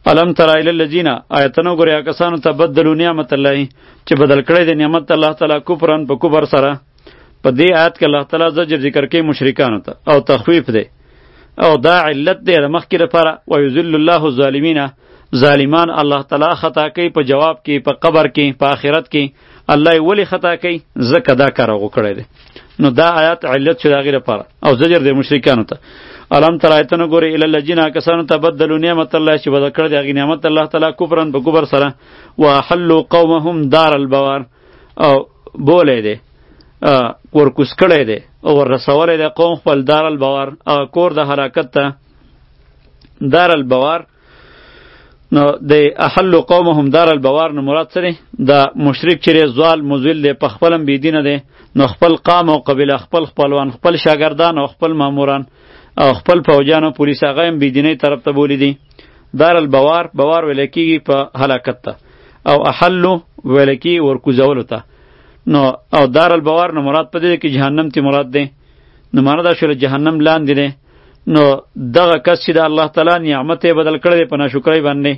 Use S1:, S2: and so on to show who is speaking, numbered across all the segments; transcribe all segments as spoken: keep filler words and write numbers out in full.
S1: الم تر الی الذین آیتنو ګوریا کسانو ته بدلو نعمت الله چې بدل کړی د نعمت الله تعالی کفرن په کفر سره. په دې آیت کې الله تعالی زجر ذکر کوي مشرکانو ته او تخویف دی او دا علت دی د مخکې لپاره. ویذل الله الظالمین، ظالمان الله تعالی خطا کوي په جواب کې، په قبر کې، په آخرت کې. الله یې ولې خطا کوي؟ ځکه دا کار هغه کړی دی. نو دا آیات علت شو د هغې لپاره او زجر دی مشرکانو ته. الم تر آیتونه ګورې الی الذین کسانو ته بدلو نعمت الله چې بدل کړی د هغې نعمت الله تعالی کفرن په کفر سره. واحلوا قومهم دار البوار، او بولی دی ورکوس کړی دی او ورسولی دی قوم خپل دار البوار، هغه کور د هلاکت ته. دار البوار نو د احلوا قومهم دار البوار نو مراد څه دی؟ د مشرک چې زوال مذل دی، په خپلم بېدینه دی، نو خپل قام او قبیله، خپل خپلوان، خپل شاګردان او خپل ماموران او خپل فوجان او پولیس هغه هم بېدینۍ طرف ته بولی دي. دار البوار، بوار ویل کېږي په هلاکت ته، او احلو ویل کېږي ورکوزولو ته. نو او دار البوار نو مراد په دې کې جهنم تی مراد دی. نو معنا دا شوله جهنم لاندې دی. نو دغه کس چې د الله تعالی نعمت یې بدل کړی دی په ناشکرۍ باندې،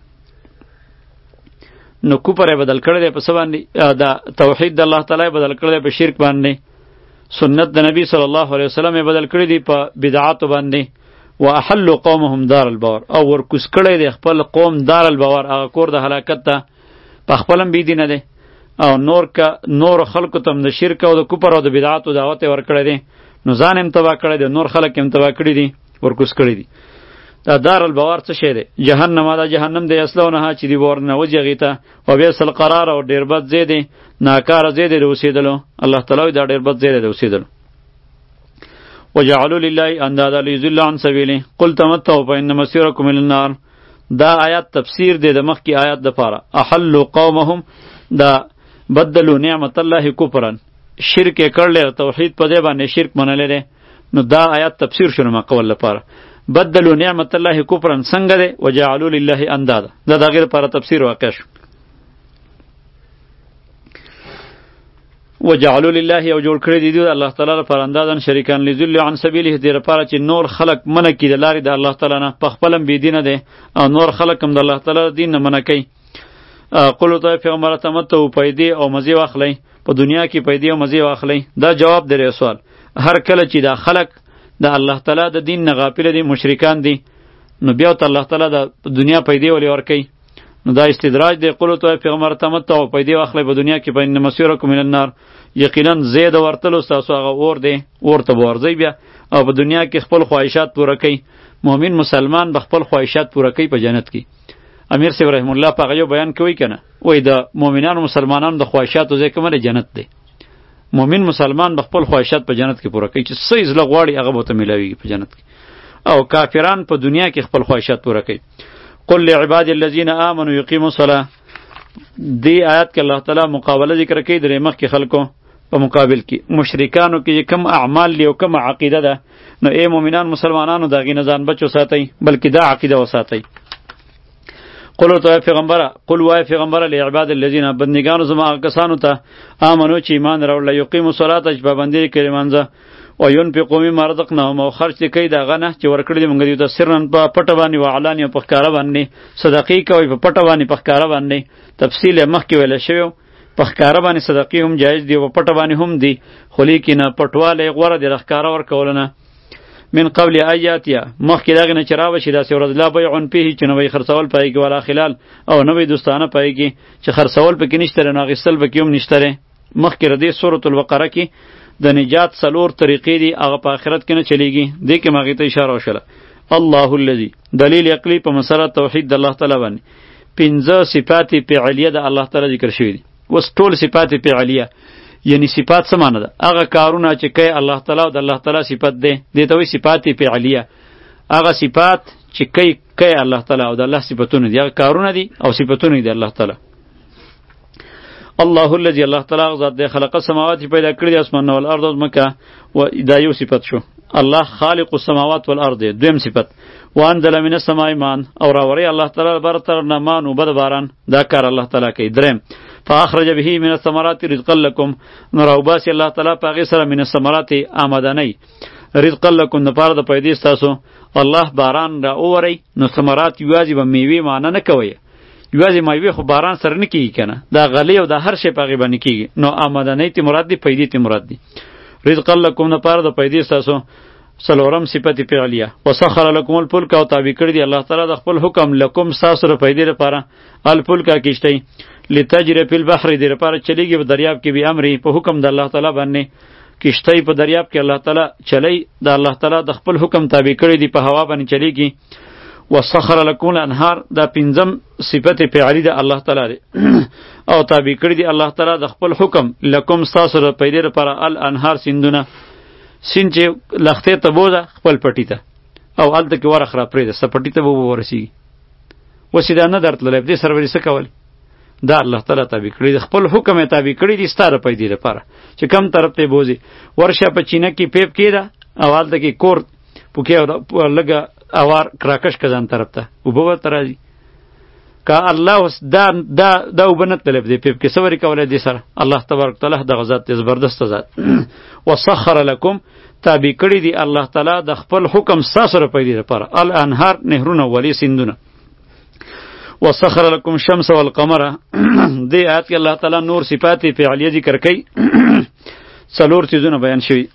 S1: نو کفر یې بدل کړی دی په څه باندې؟ د توحید د الله تعالی بدل کړی دی په شرک باندې. سنت د نبی صلی الله علیه وسلم یې بدل کړی دی په بدعاتو باندې. واحلوا قومهم دار البوار، او ورکوس کړی دی خپل قوم دار البوار، هغه کور د هلاکت ته. په خپلم بېدینه دی او نور که نور خلکو ته هم د شرک او د کفر او د بدعاتو دعوت یې ورکړی دی. نو ځان هم تباه کړی دی، نور خلک هم تباه کړي دي، ورکوس کړي دي. دا دار البوار څه شی دی؟ جهنم. دا جهنم دی یصلونها چې دی ورنه وځي هغې ته. وبئس القرار، او ډېر بد ځای دی، ناکاره ځای دی د اوسېدلو. الله تعالی دا ډېر بد ځای دی د اوسېدلو. وجعلوا لله اندادا لیضل عن سبیله قل تمتعوا فإن مصیرکم الی النار. دا آیات تفسیر دی د مخکې آیات دپاره. احلوا قومهم، دا بدلوا نعمت الله کفرن، شرک یې کړلی، توحید په دې باندې شرک منلی دی. نو دا آیات تفسیر شو نو قول لپاره. بدلوا نعمت الله کفرن څنګه دی؟ وجعلوا لله اندادا، دا د هغې لپاره تفسیر واقع شو. وجعلوا لله، او جوړ کړی دي دوی الله تعالی لپاره اندازن شریکان لذل عن سبیله، دې لپاره چې نور خلق منع کړي د لارې د الله تعالی نه. په خپل هم بېدینه دی او نور خلق هم د الله تعالی دین نه منع کوي. قل ته پیغمبر تمتعوا، پیدې او مزې واخلئ، په دنیا کې پیدې او مزې واخلئ. دا جواب دی سوال. هر کله چې دا خلق د الله تعالی د دین نه غافل دي، مشرکان دي، نو بیا ته الله تعالی د دنیا پیدې ولې ورکوي؟ نو دا استدراج دی. قل ته پیغمبر تمتعوا، پیدې واخلئ په دنیا کې، فإن مصیرکم الی النار، یقینا زید ورتلو ستاسو هغه اور دی، اور ته به ورځئ بیا، او په دنیا کې خپل خواهشات پوره کوي. مؤمن مسلمان به خپل خواهشات پوره کوي په جنت کې. امیر صاحب رحم الله په هغه یو بیان کوي که نه، وایي د مؤمنانو مسلمانانو د خواهشاتو ځای کومه جنت دی. مؤمن مسلمان به خپل خواهشات په جنت کې پوره کوي، چې څه یې زړه غواړي هغه به ورته میلاویږي په جنت کې. او کافران په دنیا کې خپل خواهشات پوره کوي. قل لعباد الذین آمنوا یقیموا الصلاة. دې آیات کې الله تعالی مقابله ذکر کوي د مخکې خلکو په مقابل کې. مشرکانو کې کم اعمال دی او کم عقیده ده، نو ای مؤمنان مسلمانانو د هغې نه ځان بچ وساتئ، بلکې دا عقیده وساتئ. قل ورته پیغمبره، قل وای پیغمبره لعباد الذین، بندگانو زما هغه کسانو ته آمنو چې ایمان راوړل، یقیموا الصلاة چې پابندي کوي لمانځه، و ينفقوا مما رزقناهم، او خرج کوي د هغه نه چې ورکړي دي موږ دوی ته، سرا په پټه باندې و علانیه په ښکاره باندې، صدقې کوي په پټه باندې په ښکاره باندې. تفصیل یې مخکې ویلی شوی، په ښکاره باندې صدقې هم جایز دي او په پټه باندې هم دي، خو لیکن پټوالی غوره دی د ښکاره ورکولو نه. من قبل ایاتیا، مخکې د هغې نه چې راوشي داسې ورځ، لا بیع فیه، چې نه وی خرڅول په هغې کې، ولا خلال، او نه وی دوستانه په هغې کې، چې خرڅول پکې نشته دی، نو اخیستل پکې هم نشته دی. مخکې د دې سورة البقره کې د نجات څلور طریقې دي، هغه په آخرت کې نه چلیږي. دې کې هم هغې ته اشاره وشوله. الله الذي، دلیل عقلي په مسله توحید د الله تعالی باندې. پنځه صفات فعلیه د الله تعالی ذکر شوي دي. اوس ټول صفات فعلیه، یعنی صفات څه معنی ده؟ هغه کارونه چې کوي الله تعالی او د الله تعالی صفت دی، دې ته وایي صفات فعلیه. هغه صفات چې کوي کوي الله تعالی او د الله صفتونه دي، هغه کارونه دي او صفتونه دي الله تعالی. الله الذي، الله تعالی ذات دی، خلق السماوات، پیدا کړی د اسمانونه او الارض او ځمکه، و دا یو صفت شو. الله خالق السماوات والارض، دویم صفت. وانزل من السماء ماء، او راوری الله تعالی بر تر نه مان او بد باران، دا کار الله تعالی کوي. دریم، فاخرج به من الثمرات رزقا لكم، نو راوباسي الله تعالی په هغې سره من الثمرات آمدنی رزقا لکم دپاره د پیدې ستاسو. الله باران را اوورئ نو ثمرات یوازې به میوې معنی نه کوئ، یوازې میوې خو باران سره نه کیږي کنه، دا غلې او دا هر شی په هغې باندې کیږي. نو آمدنۍ ته مراد دی، پیدې ته مراد دی. رزقا لکم دپاره د پیدې ستاسو. څلورم صفت فعلیه وسخر لکم الفلک او تابع کړي دی الله تعالی د خپل حکم لکم ستاسو د پیدې لپاره الفلک کشتۍ لتجري فی البحر دې لپاره چلیږي په دریاب کې به امر په حکم د الله تعالی باندې. کشتۍ په دریاب کې الله تعالی چلی د الله تعالی د خپل حکم تابع کړي دی، په هوا باندې چلیږي. وسخر لکم الانهار دا پنځم صفت فعلی د الله تعالی دی او تابع کړي دی الله تعالی د خپل حکم لکم ستاسو د پیدې لپاره الانهار سیندونه. سیند چې لختې ته بوځه خپل پټي ته او هلته کې ورخ را پرېږده سپټي ته به ورسېږي. اوس یې دا نه درتللی په دې سره به دې څه کولی؟ دا الله تعالی تابع کړي دی، خپل حکم یې تابع کړي دي ستا د پیدې لپاره چې کم طرف ته یې بوځي. ورشه په چینه کې پیپ کېده او هلته کې کور پوکې لږه اوار کراکش که ځان طرف ته اوبه ورته راځي. که الله اوس دا دا دا اوبه نه تللی په دې پیپ کې څه ورې کولی دې سره؟ الله تبارک تعالی دغه ذات دی، زبردسته ذات. وسخر لکم تابع کړي دي الله تعالی د خپل حکم ستاسو د پیدې لپاره الانهار نهرونه ولې سیندونه. وسخر لکم الشمس والقمر دې آیات کې الله تعالی نور صفات فعلیه ذکر کوي، څلور څیزونه بیان شوي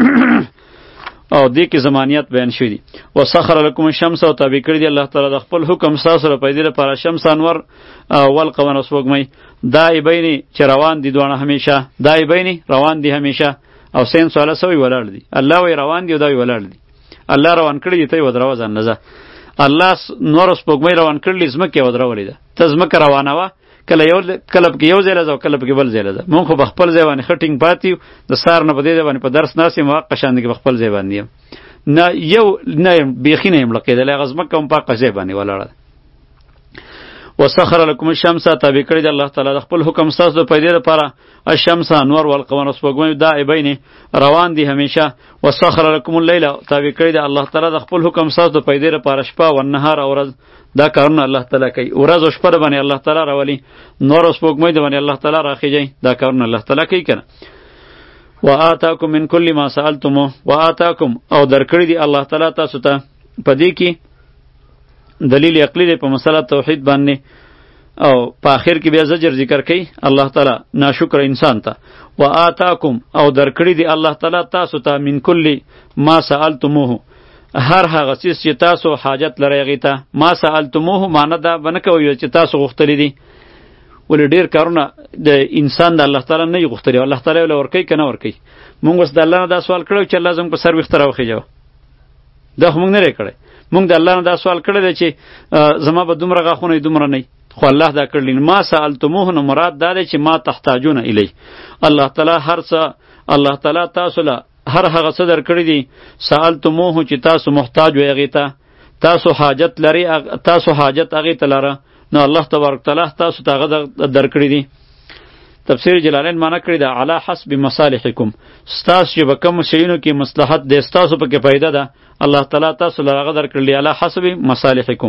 S1: او دې کې زمانیت بیان شوي دي. وسخر لکم الشمس او تابع کړي دي الله تعالی د خپل حکم ستاسو د پیدې لپاره شمس انور والقمر سپوږمۍ دایبین چې روان دي دواړه همیشه، دایبین روان دي همیشه. او سین سواله سوی ولاړ دي، الله وی روان دي او دا وی ولاړ دي. الله روان کړی دی ته یې ودروه ځان نه ځه. الله نور سپوږمۍ روان کړلې ځمکې یې ودرولې ده، ته ځمکه روانه وه کله یو کله پکې یو ځای له ځه کله پکې بل ځای له ځه. مونږ خو په خپل ځای باندې ښه ټینګ پاتې یو، د سهار نه په دې ځای باندې په درس ناست یم، حقه شانې کې په خپل ځای باندې یم، نه یو نه یم بیخي نه یم لقېدلی، هغه ځمکه هم په حقه ځای باندې ولاړه ده. وسخر لکم الشمس تابع کړي دی الله تعالی د خپل حکم ستاسو د پیدې لپاره الشمس انور والقمر سپوږمۍ دائبین روان دي همیشه. وسخر لکم اللیل تابع کړي دی الله تعالی د خپل حکم ستاسو د پیدې لپاره شپه او نهار او ورځ، دا کارونه الله تعالی کوي. ورځ او شپه باندې الله تعالی راولي، نور او سپوږمۍ باندې الله تعالی راخیږي، دا کارونه الله تعالی کوي کنه. وآتاکم من کل ما سألتموه وآتاکم او درکړي دی الله تعالی تاسو ته. په دې کې دلیل عقلی دی په مسله توحید باندې او په آخر کې بیا زجر ذکر کوي الله تعالی ناشکر انسان ته. وآتاکم او درکړي دی الله تعالی تاسو ته من کل ما سألتموه هر هغه څیز چې تاسو حاجت لرئ هغې ته. ما سألتموه معنی دا به نه کوئ چې تاسو غوښتلی دي، ولې ډېر کارونه د انسان د الله تعالی نه یې غوښتلي، الله تعالی یې ورکوي که نه ورکوي. مونږ اوس د الله نه دا سوال کړی چې الله زموږ په سر ویښته راوخېجوه، دا خو مونږ نه دی کړی. مونږ د الله نه دا سوال کړی دی چې زما به دومره غاښونه دومره نه خو الله دا کړلی. ما سألتموه نو مراد دا دی چې ما تحتاجون الی، الله تعالی هر څه الله تعالی تاسو له هر هغه څه درکړي دي سألتموه چې تاسو محتاج وئ هغې ته، تاسو حاجت لرئ، تاسو حاجت هغې ته لره، نو الله تبارک تعالی تاسو ته هغه درکړي دي. تفسیر جلالین معنی کړی ده علی حسب مصالحکم، ستاسو چې به کوم شیونو کې مصلحت دی ستاسو پکې پیدا ده الله تعالی تاسو له هغه درکړلی علی حسب مصالحکم.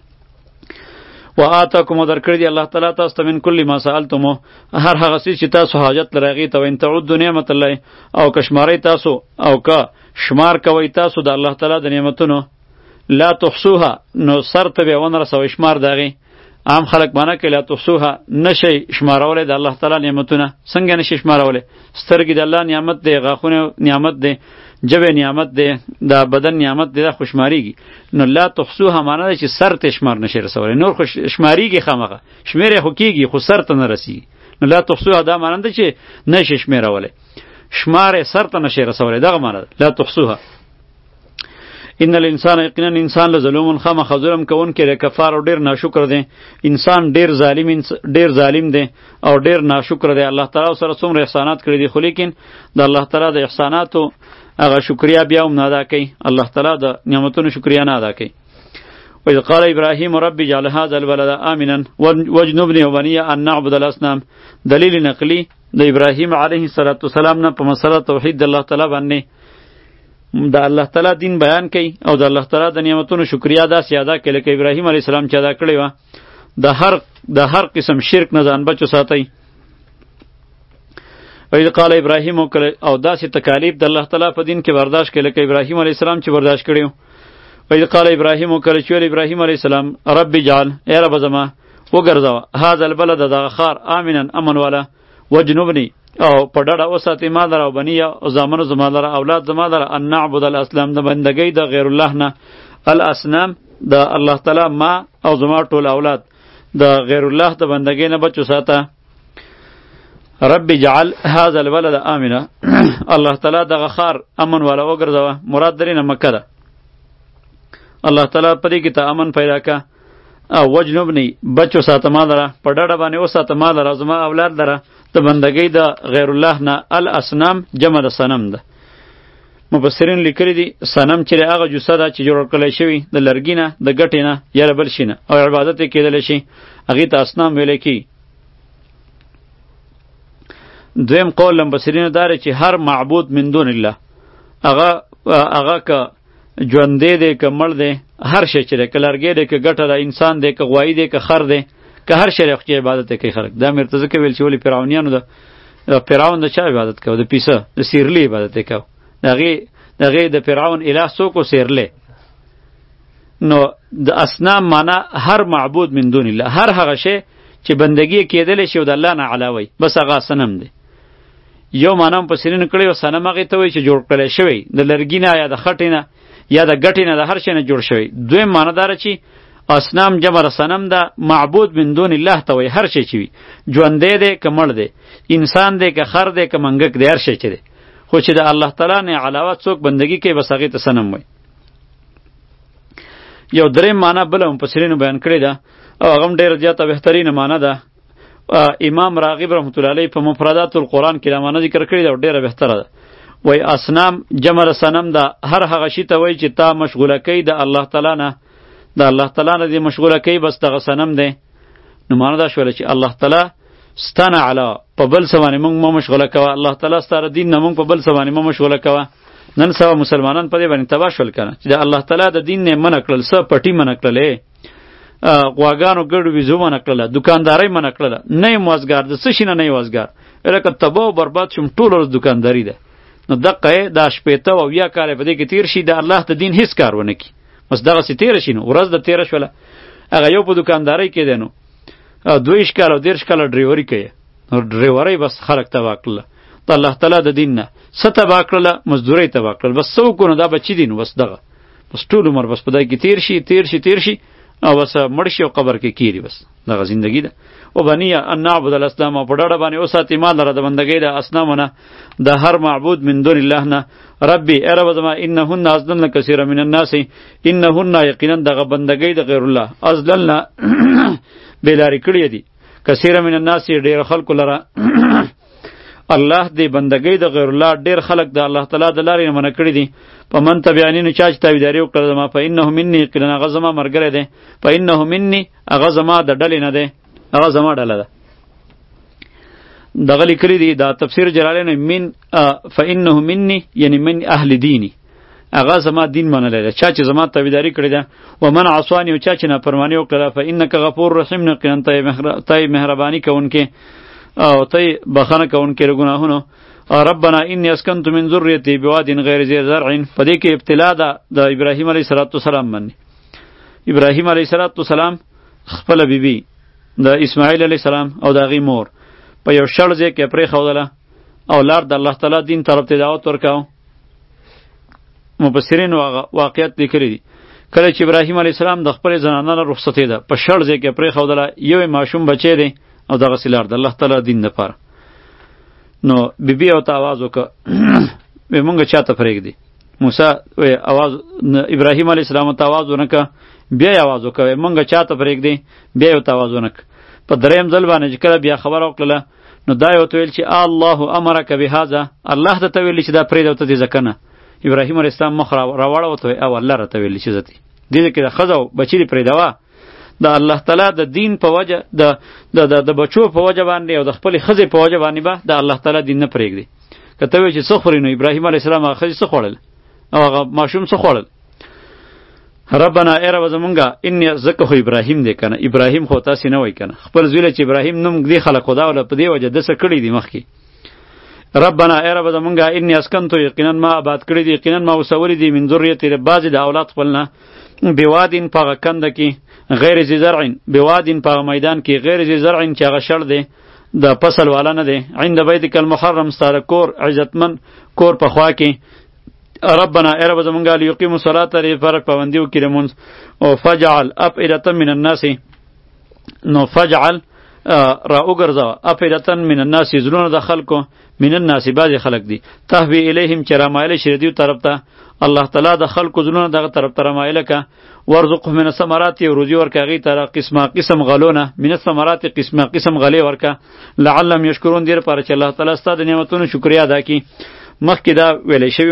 S1: وآتاکم او درکړي دی الله تعالی تاسو ته من کل ما سألتموه هر هغه څیز چې تاسو حاجت لرئ هغې ته. وان تعدوا نعمت الله او که شمارئ تاسو او که شمار کوئ تاسو د الله تعالی د نعمتونو لا تحصوها نو سر ته به ونه رسوئ شمار د هغې. عام خلک معنی کوي لا تحصوها نشئ شمارولی د الله تعالی نعمتونه. څنګه نشئ شمارولی؟ سترګې د الله نعمت دی، غاښونه نعمت دی، جبه نعمت دی، دا بدن نعمت دی، دا خو شماریږي. نو لا تحصوها معنی ده چې سر ته شمار نشئ رسولی، نور خو شماریږي خامخه، شمېرې خو کېږي خو سر ته نه رسیږي. نو لا تحصوها دا معنی ده چې نشئ شمېرولی، شمار یې سر ته نشئ رسولی، دغه معنی ده لا تحصوها. ان الانسان یقینا انسان له ظلم خامخ ظلم کوونکی دی، کفار او ډیر ناشکر دی. انسان ډیر ظالم ډیر ظالم دی او ډیر ناشکر دی. الله تعالی سره څومره احسانات کړی دي خو لیکن د الله تعالی د احساناتو هغه شکریا بیا هم نه ادا کوي، الله تعالی د نعمتونو شکریا نه ادا کوي. وإذ قال إبراهيم رب اجعل هذا البلد آمنا واجنبني وبني أن نعبد الأصنام. دلیل نقلی د ابراهیم علیه السلام نه په مسله توحید د الله تعالی باندې د الله تعالی دین بیان کوي او د الله تعالی د نعمتونو شکریا داسې ادا کوي لکه ابراهیم علیه السلام چې ادا کړی وه. د هر د هر قسم شرک نه ځان بچو ساتئ. وإذ قال ابراهیم او داسې تکالیف د الله تعالی په دین کې برداشت کړي لکه ابراهیم علیه السلام چې برداشت کړي. وإذ قال ابراهیم کله چې ابراهیم علیه السلام رب جعل ای رب زما وګرځوه هذا البلد دغه ښار آمنا امن والا وجنبني او په ډډه وساتې ما لره او بنیه او زامنو زما لره اولاد زما لره ان نعبد الاسلام د بندګۍ د غیر الله نه الاسنام د الله تعالی ما او زما ټول اولاد د غیر الله د بندګۍ نه بچو ساته. رب جعل هذا البلد آمنا الله تعالی دغه ښار امن والا وګرځوه مراد درینه مکه ده. الله تعالی په دې کې ته امن پیدا کا او وجنبني بچو ساته ما لره په ډډه باندې وساته ما لره زما اولاد لره د بندګۍ د غیر الله نه الاسنام جمع د صنم ده. مفسرین لیکلی دي صنم چې هغه جوسه ده چې جوړ کړی شوی د لرګي نه د ګټې نه یا له بل شي نه او عبادت یې کیدلی شي هغې ته اصنام ویلی کیږي. دویم قول له مفسرینو دا دی چې هر معبود من دون الله هغه هغه که ژوندی دی که مړ دی هر شی چې دی که لرګی دی که ګټه ده انسان دی که غوایي دی که خر دی که هر شی چې عبادت یې کوي خلک. دا مې ورته ځکه ویل چې ولې فرعونیانو د فرعون د چا عبادت کوه د پیسه د سیرلي عبادت یې کوه د هغې د هغې د فرعون اله څوک و سیرلی. نو د اصنام معنا هر معبود من دون الله هر هغه شی چې بندګي کېدلی شي او د الله نه علاوه بس هغه صنم دی. یو معنا مفسرینو کړی و صنم هغې ته وایي چې جوړ کړی شوی د لرګي نه یا د خټې نه یا د ګټې نه د هر شی نه جوړ شوی. دویم معنا دا چې اصنام جمع د صنم ده معبود من دون الله ته وایي هر شی چې وي ژوندی دی که مړ دی انسان دی که خر دی که منګک دی هر شی چې دی خو چې د الله تعالی نه علاوه څوک بندګي کوي بس هغې ته صنم وایي. یو دریم معنا بله مفسرینو بیان کړې ده او هغه هم ډېره زیاته بهترینه معنا ده. امام راغب رحمت الله علیه په مفردات القرآن کې دا معنا ذکر کړې ده او ډېره بهتره ده. وایي اصنام جمع د صنم ده هر هغه شي ته وایي چې تا مشغوله کوي د الله تعالی نه د الله تعالی نه دې مشغوله کوي بس دغه صنم دی. نو معنا دا شوله چې الله تعالی ستانه علا په بل څه باندې موږ مه مشغوله کوه الله تعالی ستا د دین نه موږ په بل څه باندې مه مشغوله کوه. نن سبا مسلمانان په دې باندې تباه شول که نه چې د الله تعالی د دین نه یې منع کړل څه پټي منع کړلې غواګانو ګډو ویزو منع کړله دوکاندارۍ منع کړله نه یم وزګار د څه شي نه نه یې وزګار لکه تباه او برباد شوم ټوله ورځ دوکانداري ده. نو دقه یې دا شپېته او اویا کاله په دې کې تېر شي د الله د دین هېڅ کار ونه کړي بس دغسې تېره شي نو ورځ د تېره شوله هغه یو په دوکاندارۍ کې دی نو دویشت کاله او دېرش کاله ډریوري کوي نو ډریورۍ بس خلک تباه کړله د الله تعالی د دین نه څه تباه کړله مزدورۍ تباه کړل بس څه وکړو نو دا بچي دي نو بس دغه بس ټول عمر بس په دای کې تېر شي تېر شي تېر شي او بس مړ شي او قبر کې کیږي بس دغه زندگی ده. او بنیه ان نعبد الاسلام په ډډه باندې وساتې ما لره د بندګۍ د اصنامونه د هر معبود من دون الله نه. ربي ای رب زما انهن ازللن کثیر من الناس انهن یقینا دغه بندګۍ د غیر الله ازللن بلاری کړی دي کثیر من الناس ډیر خلکو لره الله دې بندګۍ د غیر الله ډیر خلک د الله تعالی د لارې نه منع کړي دي. په من تبعانی نو چا چې تابعداري وکړه زما په انه مني یقینا هغه زما ملګری دی په انه مني هغه زما د ډلې نه دی هغه زما ډله ده. دغه لیکلي دي دا تفسیر جلالین من فانه مني یعنی من اهل دینی هغه زما دین منلی ده چا چې زما تابعداري کړې ده. ومن عصانی او چا چې نافرماني وکړه فانک غفور رحیم یقینا ته مهرباني کوونکی او تی بخنه کوونکی له ګناهونو. ربنا انی اسکنت من ذریتی بواد غیر ذی زرع په دې کې ابتلا ده د ابراهیم علیه السلام باندې. ابراهیم علیه السلام خپله بیبي د اسماعیل علیه السلام او د هغې مور په یو شړ ځای کې پرېښودله او لار د الله تعالی دین طرف ته دعوت ورکاو. مفسرینو هغه واقعیت لیکلی دي کله چې ابراهیم علیه السلام د خپلې زنانه نه رخصتېده په شړ ځای کې پرېښودله یو ماشوم بچی دی او دغسې لار د الله تعالی دین دپاره. نو بیبي ورته آواز وکړه وی مونږ چاته پرېږدي موسی وی آواز ابراهیم علیه السلام ته آواز ونه کړه بیا یې آواز وکړه وی مونږ چاته پرېږدي بیا یې ورته آواز ونه کړه. په دریم ځل باندې چې کله بیا خبره وکړله نو دا یې ورته ویل چې الله امرک بهذا الله درته ویلي چې دا پرېږده ورته دې ځکه نه. ابراهیم علیه السلام مخ راواړه ورته وی او الله راته ویلي چې ځتې دې کې د ښځه او بچي دې پرېږدوه د الله تعالی د دین په وجه د د د بچو په وجه باندې او د خپل خزې په وجه باندې به د الله تعالی دین نه پرېږدي. کته وی چې څه خوري نو ابراهیم علیه السلام هغه خزې څه خوړل او هغه ماشوم څه خوړل. ربنا ای رب زمونږه انی زکه خو ابراهیم دی کنه ابراهیم خو تاسې نه وای کنه خپل زوی چې ابراهیم نوم دې خلق خدا ول په دې وجه دسه کړی دی مخکې ربنا ای رب زمونږه انی اسکنتو یقینا ما آباد کړی دی یقینا ما وسولی دی من ذریتی بعضې د اولاد خپلنه بوادین په هغه کنده کې غیر ذی زرعین بوادین په هغه میدان کې غیر ذی زرعین چې هغه شړ دی د فصل والا نه دی عند بیتک المحرم ستا د کور عزتمن کور په خوا کې ربنا ای رب زمونږه لیقیموا الصلاة لرې فرق پابندي وکړي لمونځ او فجعل افئدة من الناس نو فجعل را وګرځوه افئدة من الناس زړونه د خلکو من الناس بعضې خلک دي تهوی الیهم چې رامایله شي دیو طرف ته الله تعالی د خلکو زړونه دغه طرف ته رامایله که ورزقهم من الثمرات روزي ورکه هغې ته قسمه قسم غلونه من الثمرات قسمه قسم غلې ورکه لعلهم یشکرون دې لپاره چې الله تعالی ستا د نعمتونو شکریا ادا کړي مخکې دا ویلی شوي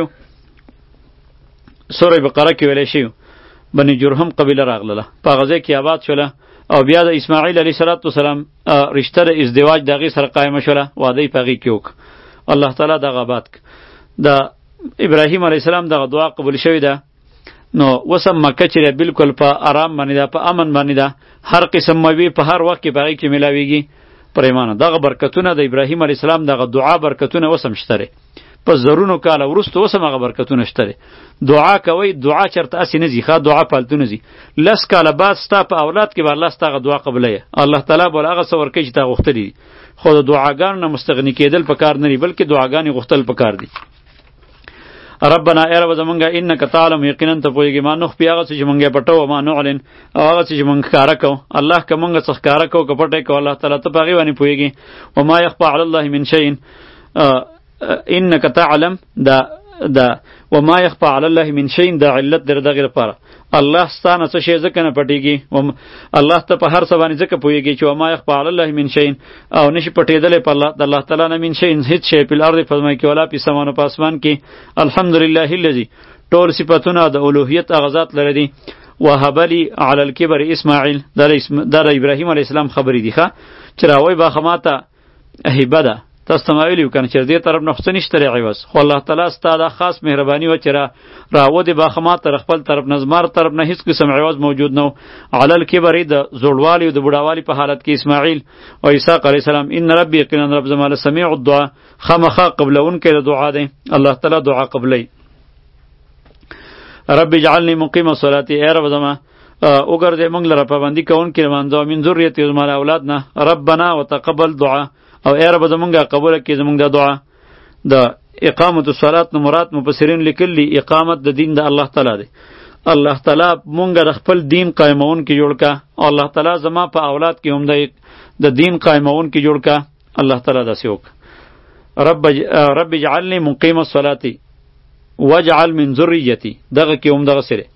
S1: سوره بقره کې ویلی شوي بني جرهم قبیله راغله په هغه ځای کې آباد شوله او بیا د اسماعیل علیه صلات وسلام رشته د ازدواج د هغې سره قایمه شوله واده یې په هغې کې وکړه الله تعالی دغه آباد که د ابراهیم علیه السلام دغه دعا قبول شوې ده نو وسم مکه چې بالکل په آرام باندې ده په امن باندې ده هر قسم میوې په هر وخت کې په هغې کې میلاویږي پریمانه دغه برکتونه د ابراهیم علیه السلام دغه دعا برکتونه وسم شته په زرونو کاله وروسته وسم هغه برکتونه شته دعا کوئ دعا چرته هسې نه ځي ښه دعا پالتو نه ځي لس کاله بعد ستا په اولاد کې به الله ستا هغه دعا قبلوي الله تعالی به هغه څه ورکوي چې تا غوښتلي دي خو د دعاګانو نه مستغني کېدل پکار نه دي بلکې دعاګانې غوښتل پکار دي ربنا ای رب زمونږه انک تعلم یقینا ته پوهېږې ما نخفي هغه څه چې مونږ یې پټو ما نعلن او هغه څه چې مونږ ښکاره کوو الله که مونږ څه ښکاره کوو که پټی کوو الله تعالی ته په هغې باندې پوهېږې وما یخفى علی الله من شیء انک تعلم دا دا وما یخفى علی الله من شیء دا علت در دغې لپاره الله ستانه څه شی ځکه نه پټېږي الله ته په هر څه باندې ځکه پوهېږي چې وما یخفى علی الله من شیء او نشي پټېدلی په الله د الله تعالی نه من شیء هېڅ شی په الارض په ځمکه کې ولا په سمانو په اسمان کې الحمدلله الذي ټول صفتونه د الوهیت هغه ذات لري دي وهب لي علی الکبر اسماعیل دا د ابراهیم علیه السلام خبرې دي ښه چې راوایي باخه ماته هیبه ده تاسو ته ما ویلي وو که نه چې دې طرف نه خو څه نشته دی عوض خو الله تعالی ستا دا خاص مهرباني وه چې را راودې باخه ما تر خپل طرف نه زما طرف نه هېڅ قسم عوض موجود نه و علی الکبر د زوړوالي او د بوډاوالي په حالت کې اسماعیل او اسحاق علیه السلام ان ربي یقینا رب زما لسمیع الدعا خامخا قبلونکی د دعا دی الله تعالی دعا قبلی رب اجعلني مقیم الصلاة ای رب زما وګرځې موږ لره پابندي کوونکي لمانځه من ذریتي زما له اولاد نه ربنا وتقبل دعا او ای رب زمونږه قبول کړي زمونږ د دعا د اقامت الصلات نو مراد مفسرین لیکلي اقامت د دین د الله تعالی دی الله تعالی مونږ د خپل دین قائمون کې جوړ کا الله تعالی زما په اولاد کې هم د دین قائمون کې جوړ کا الله تعالی داسې وک رب رب اجعلني مقیم الصلاه واجعل من ذریتی دغه کې هم دغه سره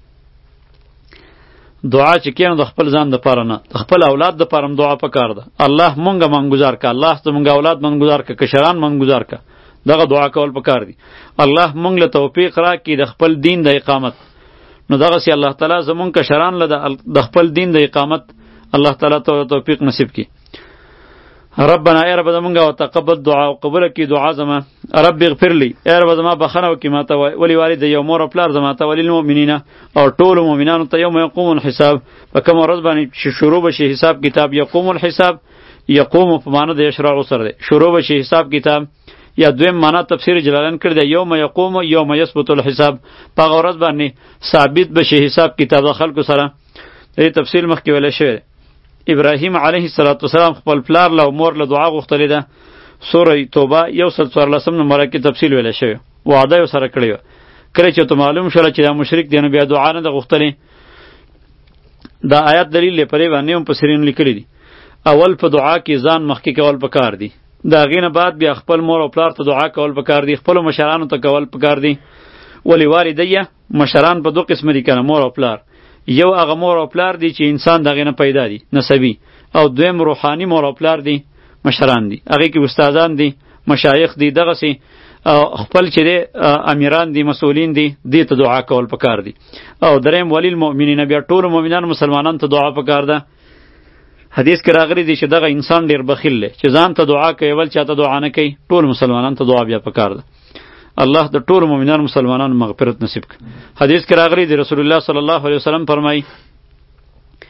S1: دعا چې کینو د خپل ځان د پاره نه د خپل اولاد د پاره دعا پکار ده الله مونږه منګزار کا الله زمونږ اولاد منګزار کا کشران منګزار کا دغه دعا کول پکار دي الله مونږ له توفیق راکړي د خپل دین د اقامت نو دغه سي الله تعالی زمونږ کشران له د خپل دین د اقامت الله تعالی ته توفیق نصیب کړي ربنا ای رب زمونږه وتقبل دعا او قبول کړي دعا زما رب اغفر لي ای رب زما بخنه وکړي ماته ولی والد یو مور او پلار زما ته ولی المؤمنین او ټول مؤمنانو ته یوم یقوم الحساب په کوم ورځ باندې شروع بشي حساب کتاب یقوم الحساب یقوم په معنی د اشراع سره ده شروع بشي حساب کتاب یا دویم معنا تفسیر جلالین کړی دی یوم یقوم یوم یثبت الحساب په هغه ورځ باندې ثابت بشي حساب کتاب د خلکو سره دې تفصیل مخکې ویل شوی ابراهیم علیه السلام خپل پلار له مور له دعا غوښتلې ده سوره توبه یو سل څوارلسم نمبر کې تفصیل ویل شوی وعده یې سره کړی و کله چې ته معلوم شوله چې دا مشرک دی نو بیا دعا نه ده غوښتلې دا آیات دلیل یې پرې باندې هم مفسرین لیکلي دي اول په دعا کې ځان مخکې کول پکار دي د هغې نه بعد بیا خپل مور او پلار ته دعا کول پکار دي خپلو مشرانو ته کول پکار دي ولې والدیه مشران په دو قسمه دي که نه مور او پلار یو هغه مور او پلار دی چې انسان دغه نه پیدا دي نسبی او دویم روحانی مور او پلار دی مشران دي هغه کې استادان دي مشایخ دي دغه سي خپل چې دی امیران دي مسئولین دي دې ته دعا کول پکار دي او دریم ولی المؤمنین بیا ټول مؤمنان مسلمانان ته دعا پکار ده حدیث کې راغلی دی چې دغه انسان ډیر بخیل دی چې ځان ته دعا کوي ول چاته دعا نه کوي ټول مسلمانان ته دعا بیا پکار ده الله د ټول مؤمنان مسلمانانو مغفرت نصیب کړي حدیث کې راغلی دی رسول الله صلی الله علیه وسلم فرمایي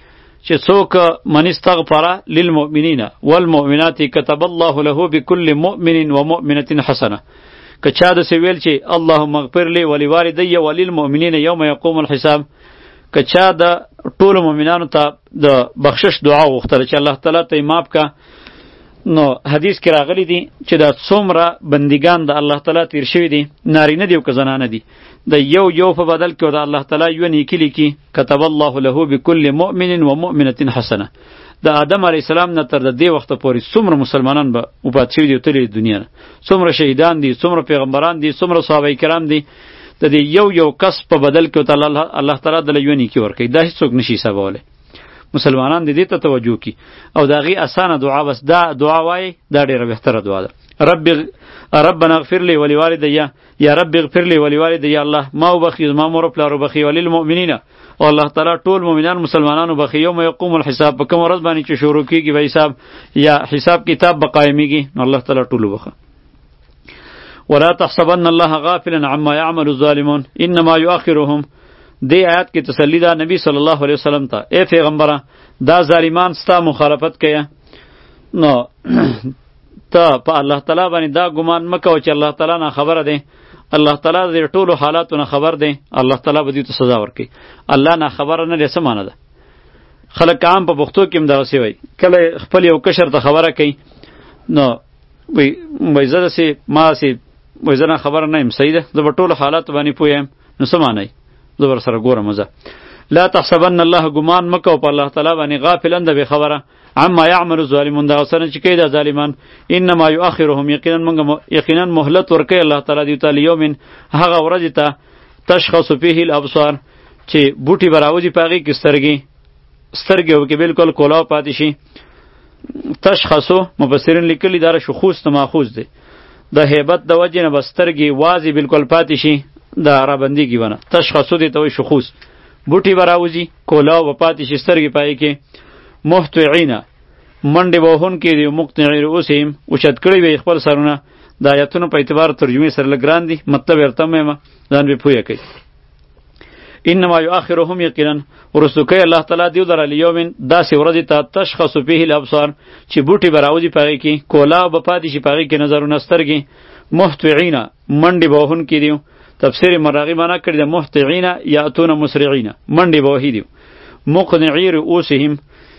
S1: چې څوک من استغفر للمؤمنین والمؤمنات كتب الله له بكل مؤمن ومؤمنة حسنه که چا د سویل چې اللهم اغفر لي ولوالدي وللمؤمنین یوم یقوم الحساب که چا د ټولو مؤمنانو ته د بخشش دعا وغوښتله چې الله تعالی ته یې معاف کا، نو حدیث کې راغلی دي چې دا څومره بندگان د الله تعالی تیر شوي دي، نارینه دي او که زنانه دي، د یو یو په بدل کې د الله تعالی یو نیکي لیکي، کتب الله له بكل مؤمن ومؤمنة حسنه. د آدم علیه السلام نه تر د دې وخته پورې څومره مسلمانان به وفات شوي دي او تللي دنیا نه، څومره شهیدان دي، څومره پیغمبران دي، څومره صحابه کرام دي، د دې یو یو کس په بدل کې الله تعالی دله یو نیکي ورکوي. دا هیڅوک نشي حسابولی. مسلمانان د دې ته توجه کی او دا غي اسانه دعا بس دا دعا وای دا ډیره بهتره دعا ده. رب ربنا اغفر لي ولوالدي یا رب اغفر لي ولوالدي، یا الله ما وبخي ما مور پلار وبخي وللمؤمنین، او الله تعالی ټول مؤمنان مسلمانانو بخي یوم یقوم الحساب، په کوم ورځ باندې چې شروع کیږي به حساب یا حساب کتاب بقایمیږي، الله تعالی ټول وبخه. ولا تحسبن الله غافلا عما يعمل الظالمون انما يؤخرهم. دی آیات کی تسلی دا نبی صلی الله علیه وسلم ته، اے پیغمبره دا ظالمان ستا مخالفت کوي، نو ته په الله تعالی باندې دا ګمان مکو چې الله تعالی نه خبره دی، الله تعالی د ټولو حالاتو نه خبر دی، الله تعالی به دې ته سزا ورکړي. الله نه خبره نه دی څه معنی ده؟ خلک عام په پښتو کې هم دغسې وایي، کله خپل یو کشر ته خبره کوي نو وایي وایي زه داسې ما داسې وایي زه نه خبره نه یم، صحیح ده، زه به ټولو حالاتو باندې پوه یم، نو څه معنی زه ور سره ګورم. زه لا تحسبن الله ګمان مکو په الله تعالی باندې غافلا ده بې خبره عما يعمل الظالمون، دا اوسنه چې کوي دا ظالمان، انما يؤخرهم یقینا موږ یقینا مهلت ورکوي الله تعالی دوی ته لیومن هغه ورځې ته تشخص فيه الابصار چې بوټي به راوځي په هغې کې سترګې سترګې وکې بالکل کولاو پاتې شي. تشخصو مفسرین لیکلي دا شخوص ته ماخوذ دی، د هیبت د وجې نه به سترګې واضح بالکل پاتې شي، دا رابندېږي ونه، تشخصو دی ته وایي شخوص، بوټي به راوځي کولاو به پاتې شي سترګې پای کې. محتعینه منډې به وهونکي دي، مقنعي رؤوسهم اوچت کړي به یې خپل سرونه. د آیتونو په اعتبار ترجمې سره لږ ګران دي، مطلب یې ورته وایم ځان به پوه کوي. انما یؤخرهم یقینا وروستو کوي الله تعالی دیو لره لیومن داسې ورځې ته تشخص فیه الابصار چې بوټي به راوځي په هغې کې، کولاو به پاتې شي په هغې کې نظرونه سترګې. محتعینه منډې به وهونکي دي، تفسیر مراغی معنا کړی د محتعین یاتون مسرعین، منډې به وهي دي. مقنعي رؤوسهم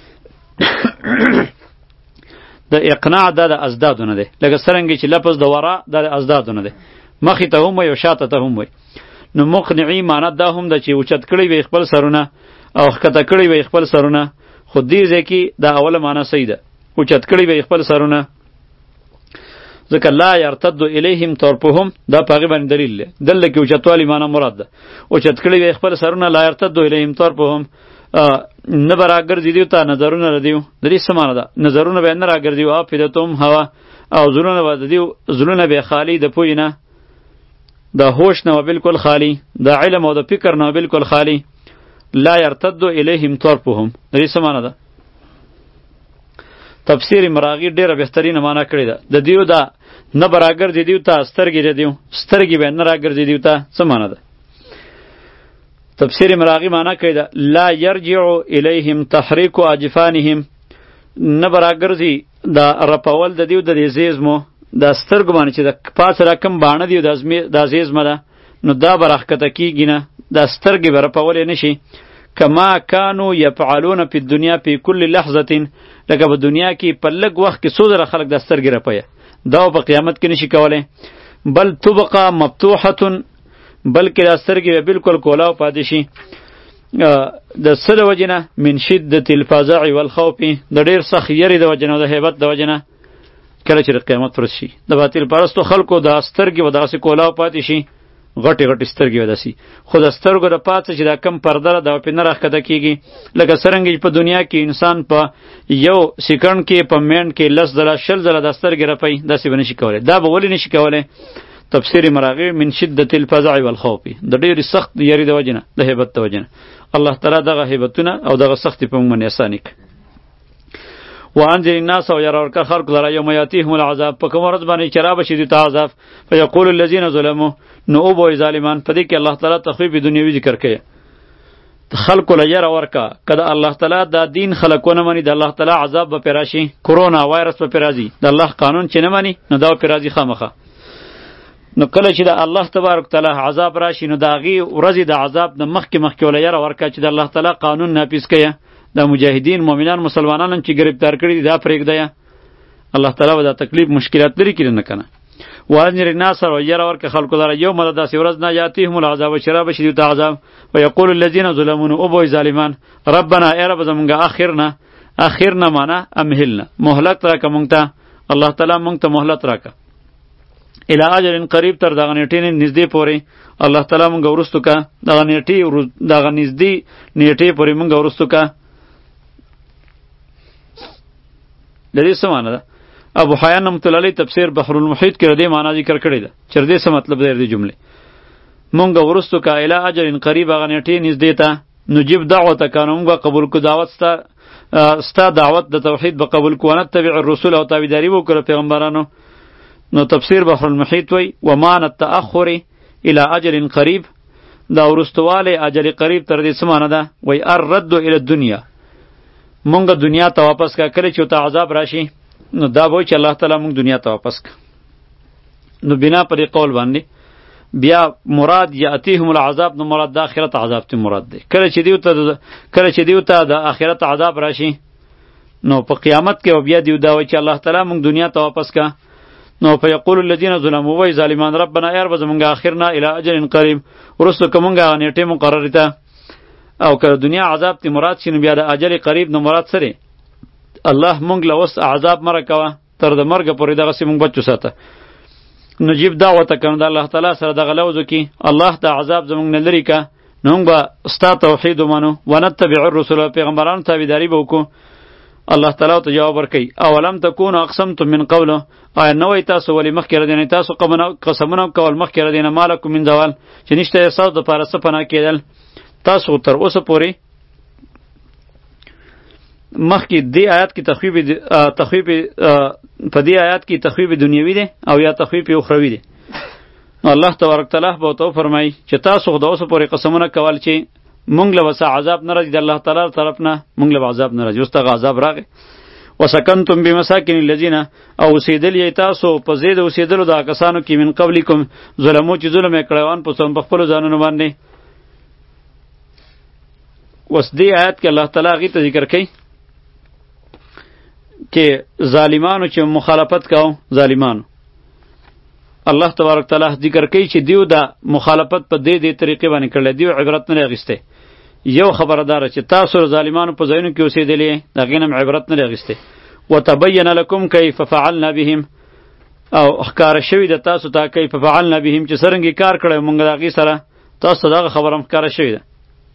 S1: د اقناع دا د ازدادونه دی، لکه څرنګه چې لفظ د ورا دا د ازدادونه دی، مخې ته هم وایي او شاته ته هم وایي. نو مقنعي معنا دا هم ده چې اوچت کړی وي خپل سرونه او ښکته کړی وي خپل سرونه، خو دې ځای کې دا اوله معنا صحیح ده، اوچت کړی وي خپل سرونه، ځکه لا یرتد الیهم طرفهم دا په هغې باندې دلیل دی. دلته کې اوچتوالی معنا مراد ده، اوچت کړی وي خپل سرونه، لا یرتد الیهم طرفهم نه به راګرځي دیو ته نظرونه له دیو. د دې څه معنا ده؟ نظرونه به یې نه راګرځي، افئدتهم هوا، او زړونه به د دیو زړونه به خالی د پوهې نه، د هوش نه بالکل خالی، د علم او د فکر نه بالکل خالی. لا یرتد الیهم طرفهم د دې څه معنا ده؟ تفسیر مراغی ډیره بهترینه معنا کړې ده. د دیو دا نه به راګرځي دیو ته سترګې د دیو سترګې به نه راګرځي دیو ته څه معنا ده؟ تفسیر مراغی معنا کړی ده لا یرجع الیهم تحریک اجفانهم، نه به راګرځي دا رپول د دیو د دې زیزمو د سترګو باندې چې د پاسه راکم باڼه دی دا زیزمه ده، نو دا به راښکته کېږي نه، دا سترګې به رپولی نه شي. کما کانو یفعلون فی الدنیا فی کل لحظة، لکه په دنیا کې په لږ وخت کې څو زره خلک دا سترګې رپوي، دا په قیامت کې نشي کولی. بل تبقى مفتوحة، بلکې دا سترګې به بالکل کولاو پاتې شي. د څه د وجې نه؟ من شدة الفزع والخوف، د ډېر سخت یرې د وجې نه او د هیبت د وجې نه. کله چې د قیامت ورځ شي د باطل پرستو خلکو دا سترګې به دغسې کولاو پاتې شي، غټې غټې سترګې به داسې، خو د سترګو د پاڅه چې دا کم پرده ده دا پرې نه راښکته کېږي. لکه څرنګه چې په دنیا کې انسان په یو سیکنډ کې په منټ کې لس ځله شل ځله دا سترګې رپوي، داسې به نشي کولی. دا به ولې نشي کولی؟ تفسیر مراغی من شدة الفزع والخوف، د ډېرې سخت یاري د وجې نه، د هیبت د وجې نه. الله تعالی دغه هیبتونه او دغه سختې په موږ باندې اسانې کړي. وانذر الناس او یرا ورکه خلق لره یوم یاتیهم العذاب، په کوم ورځ باندې چې رابشي دوی ته عذاب، فیقول الذین ظلموا، نو او بوی ظالمان. په دې کې الله تعالی تخویف دنیوي ذکر کوي. خلکو له یره ورکا کده الله تعالی دا دین خلقونه منی د الله تعالی عذاب به پیراشي کرونا وایرس به پیرازي د الله قانون چې نه منی نو دا پیرازي خامخه نو کله چې د الله تبارک تعالی عذاب راشي نو دا غي ورځي د عذاب د مخکې مخکې ول یره ورکا چې د الله تعالی قانون ناپیس کړي د مجاهدین مؤمنان مسلمانانو چې گرفتار کړي دا پرېږدي الله تعالی ودا تکلیف مشکلات لري کړي نه کنه وانجر الناس و یرا ورک خلق دار یوم د داس ورځ نه یاتیهم العذاب شراب شدید عذاب ويقول الذين ظلموا او بو ظالمان ربنا ای رب زمونږه اخرنا اخرنا معنا امهلنا مهلت راک مونږ ته الله تعالی مونږ ته مهلت راک الی اجر قریب تر دغه نیټې نږدې پورې الله تعالی مونږ ورستو کا دغه نیټې دغه نږدې نیټې پورې مونږ ورستو کا د دې څه معنی ده ابو حیان رحمت الله علیه تفسیر بحر المحیط کې ردی معنا ذکر کړی ده چر دې څه مطلب دی دې جمله مونږ ورستو کا الی اجر قریب هغه نیټې نږدې ته نجيب دعوت کانو مونږ قبول کو دعوت ستا ستا دعوت د توحید به قبول کو نه تبع الرسول او تابعداري وکړه پیغمبرانو نو تفسیر بحر المحیط وی ومان التاخر الى اجل قریب دا ورستواله اجل قریب تر دې څه معنی ده وی الرد الى الدنيا مونږ دنیا ته واپس کا کله چې ته عذاب راشي نو دا به چې الله تعالی مونږ دنیا ته واپس کا نو بنا پر قول باندې بیا مراد یاتیهم العذاب نو مراد د آخرت عذاب ته مراد دی کله چې دیو ته کله چې دیو ته د آخرت عذاب راشي نو په قیامت کې بیا دیو دا وای چې الله تعالی مونږ دنیا ته واپس کا نو فیقول الذين ظلموا وای ظالمان ربنا یا رب زمونږه اخرنا الی اجل قریب ورسو کومږه نیټه مقرره ده او که دنیا عذاب تی مراد شنو بیا د اجل قریب نو مراد سره الله مونږ له وس عذاب مره کوه تر د مرګ پورې دغه سي مونږ بچو ساته نجيب دعوت کنه د الله تعالی سره دغه لوزو کی الله د عذاب زمونږ نه لري کا نو موږ استا توحید ومنو ونتبع الرسل پیغمبرانو تابعداري وکړو الله تعالی ته جواب ورکړي اولم تکون اقسمتم من قبل آیا نو تاسو ولی مخکې ردینه تاسو قسمونه کول مخکې ردینه مالکم من زوال چې نشته احساس د پاره سپنا کېدل تاسو تر اوسه پورې مخکې دی آیات کې تخویب تخویب په دی آیات کې تخویب دنیوي دی او یا تخویب اخروی دی الله تبارک تعالی به تو فرمای چې تاسو خدای اوسه پورې قسمونه کول چې مونږ له وسه عذاب نه راځي د الله تعالی طرف نه مونږ له عذاب نه راځي واستغه عذاب راغی وسکنتم بمساکن الذین او سیدل ی تاسو په زید او سیدل د کسانو کې من قبلکم ظلمو چې ظلم کړهوان په څون بخپل ځانونو باندې وس دی آیات کې الله تعالی غی ته ذکر کوي چې ظالمانو چې مخالفت کاو ظالمانو الله تبارک تعالی ذکر کوي چې دیو د مخالفت په دې دې طریقې باندې کړل دیو عبرت نه لغسته یو خبردار چې تاسو ظالمانو په ځایونو کې اوسېدلې دا غینم عبرت نه لغسته وتبین لكم کیف فعلنا بهم او اخکار شوی د تاسو ته کیف فعلنا بهم چې سرنګي کار کړو مونږ دغه سره تاسو دغه خبرم ښکار شوی ده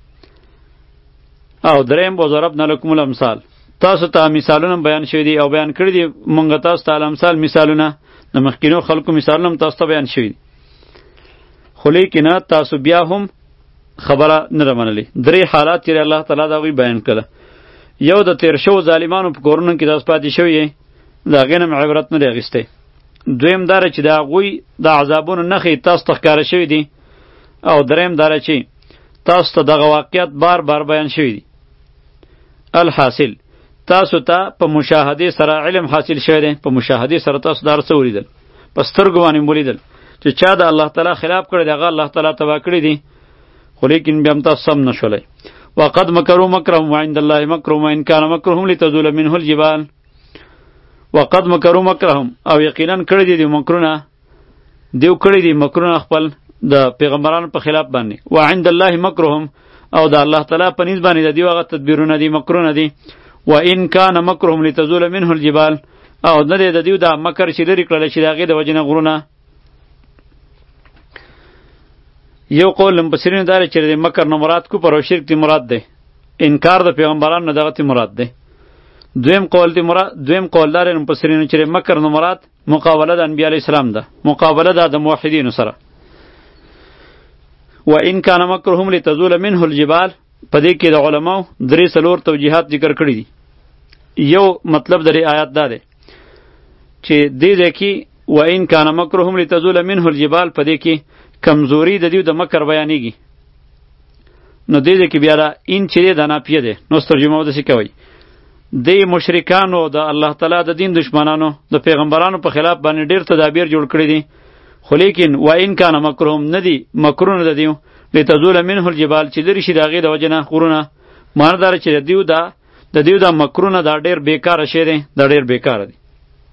S1: او دریم وضربنا لكم الامثال تاسو ته مثالونه بیان شوی دي او بیان کړی دي مونږ تاسو ته امثال مثالونه د مخکینو خلکو مثالونه تاسو ته بیان شوی دي خو لیکنه تاسو بیا هم خبره نه منلې درې حالات چې الله تعالی دا وی بیان کړه یو د تیر شو ظالمانو په کورونو کې داس پاتې شوی دا غنم عبرت نه لغسته دویم دار چې دا غوی د عذابونو نخې تاسو ته ښکار شوی دي او دریم دار چې تاسو ته دغه واقعیت بار بار بیان شوی دي الحاصل تاسو ته په مشاهده سره علم حاصل شوی دی په مشاهده سره تاسو دار څه ولیدل په سترګو باندې ولیدل چې چا د الله تعالی خلاف کړی دی هغه الله تعالی تبا کړی دی خو لیکن بیا هم تاسو سم نشولی وقد مکروا مکرهم وعند الله مکرهم وان کان مکرهم لتزول منه الجبال وقد مکروا مکرهم او یقینا کړی دی مکرونه دیو کړی دی مکرونه خپل د پیغمبرانو په خلاف باندې وعند الله مکرهم او د الله تعالی په نسبت باندې د دیو هغه تدبیرونه دي مکرونه دي و ان کان مکرهم لتزول منه الجبال او نه د دیو دا مکر چې لري کړل چې دغه د وجنه غرونه یو قول مفسرین دار چې د مکر نه مراد کو پر شرک دی مراد ده انکار د پیغمبرانو نه دغه تی مراد ده دویم قول دی مراد دویم قول دار مفسرین چې مکر نه مراد مقابله د انبیاء علی السلام ده مقابله د موحدین سره و ان کان مکرهم لتزول منه الجبال پدې کې د علماو درې څلور توجیهات ذکر کړی دي یو مطلب درې آیات دا ده چې دې دې کې و ان کان مکرهم لتزول منه الجبال پدې کې کمزوری د دیو د مکر بیانېږي نو دې دې کې بیا دا این چې دا نافیه ده. نو ترجمه ودسې کوي د مشرکانو د الله تعالی د دین دشمنانو د پیغمبرانو په خلاف باندې ډیر تدابیر جوړ کړی دي، خو لیکن و ان کان مکرهم ندی مکرونه د دیو لتزول منه الجبال چې لري شي د هغې د وجه نه غرونه. معنی داره چې د دیو دا د دیو دا مکرونه دا ډیر بیکاره شی دی، دا ډیر بیکاره دی.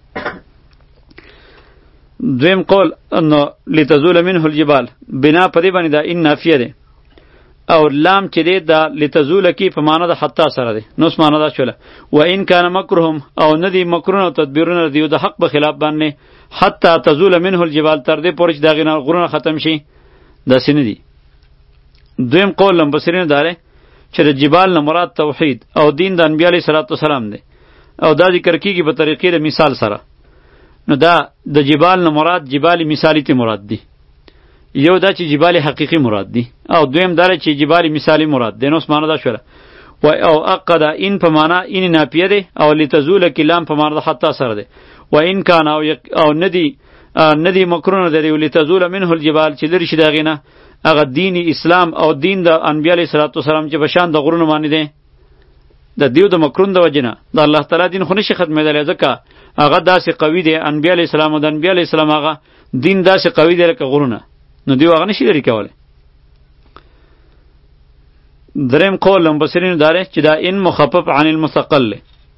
S1: دویم قول انه لتزول منه الجبال بنا په دې باندې دا ان نافیه ده، او لام چې دی دا لتزول کی په معنا د حتی سره دی. نو معنا دا شوله و ان کان مکرهم او ندی مکرونه او تدبیرونه دیو د حق په خلاف باندې حتی تزول منه الجبال تر دې پورې چې دا غینه غرونه ختم شي، دا سینه دی. دویم قول لمبسرین داره چې د جبال نه مراد توحید او دین د انبیاء علیه صلوات و سلام دی، او دا ذکر کیږي په طریقې د مثال سره. نو دا د جبال نه مراد جبال مثالی تی مراد دی، یو دا چې جبال حقیقی مراد دی، او دویم دا چې جبال مثالی مراد دی. نو معنا دا شوله و او عقد ان په معنا ان ناپیه دی، او لتزول کلام په معنا د حتی سره دی. و ان کان او, او ندی ندی مکرونه دی لتزول منه الجبال چې لري شي دا غینه هغه دین اسلام او دین د انبیاء علیه صلوات و سلام چې بشان د غرونو باندې دی. د دیو د مکرون د وجنه د الله تعالی دین خو نشي ختمېدلی، ځکه هغه داسې قوي دی انبیاء علیه السلام او د انبیاء علیه السلام هغه دین داسې قوي دی لکه غرونه، نو دیو هغه نشي لرې کولی. دریم قول مبصرینو داره چې دا ان مخفف عن المثقل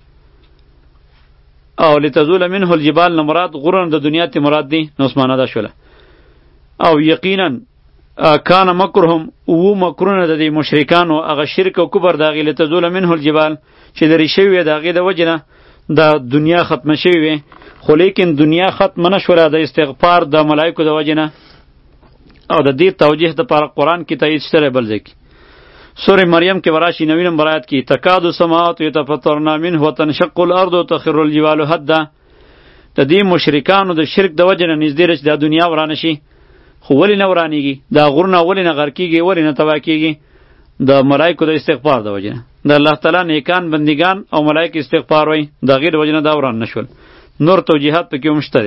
S1: او لتزول منه الجبال نه مراد غرونه د دنیا تی مراد دی. نو معنا دا شوله او یقینا کان مکرهم او مکرونه د مشرکانو هغه شرک او کبر داغی لتزول منه الجبال چې لري شوی داغی د وجنه د دنیا ختم شوی، خو لیکن دنیا ختم نشوله د استغفار د ملائکه د وجنه. او د دې توجیه د پر قرآن کې تایید شته بل ځکه سوره مریم کې وراشي نوی نمبر آیات کې تکاد السماوات یتفطرن منه وتنشق الارض وتخر الجبال هدا. د دې مشرکانو د شرک د وجنه نږدې رچ د دنیا ورانه شي، خو ولی نه ورانیږي، دا غرونه ولی نه غرق کیږي، ولی نه تباه کیږي؟ د ملائکو د استغفار د وجنه. د الله تعالی نیکان بندگان او ملائکه استغفار وای، دا غیر وجنه دا وران نشول. نور توجیهات پکې هم شته.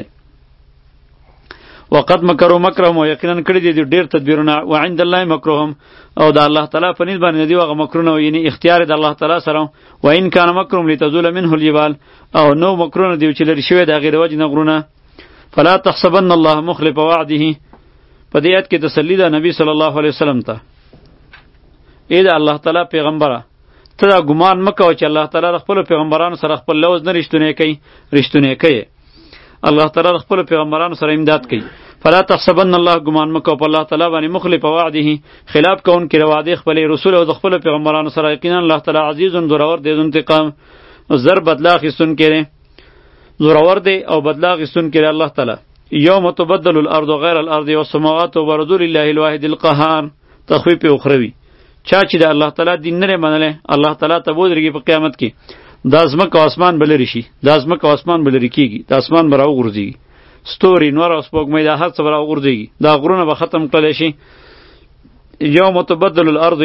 S1: وقد مکروا مکرهم او یقینا کړي دي ډیر تدبیرونه، وعند الله مکرهم او د الله تعالی په نسبت باندې دی هغه مکرونه، یعنی اختیار د الله تعالی سره. و ان کان مکرهم لتزول منه الجبال او نو مکرونه دی چې لري شوی د غیر وجنه غرونه. فلا تحسبن الله مخلف وعده. په دې آیت کې تسلی ده نبی صلی الله علیه وسلم ته، ای د الله تعالی پیغمبره ته دا ګمان مکوه چې الله تعالی د خپلو پیغمبرانو سره خپل لوز نه رښتونی کوي، رښتونی کوي الله تعالی د خپلو پیغمبرانو سره امداد کوي. فلا تحسبن الله ګمان مکوه په الله تعالی باندې مخلف وعده، خلاف کوونکي د وعدې خپلې رسول او د خپلو پیغمبرانو سره. یقینا الله تعالی عزیز زورور دی، ذو انتقام، زر بدله اخیستونکی دی، زورور دی او بدله اخیستونکی دی الله تعالی. یوم تبدل الارض غیر الارض والسماوات وبرزوا لله الواحد القهار. تخویف اخروی چا چې د الله تعالی دین نه منله الله تعالی ته بودرږي په قیامت کې د ازمکه اسمان بلری شي، د ازمکه اسمان بلری کیږي، د اسمان براو غورځي، ستوري نور او سپوږمۍ د هر څه براو غورځي، دا غرونه به ختم کړي شي. یوم تبدل الارض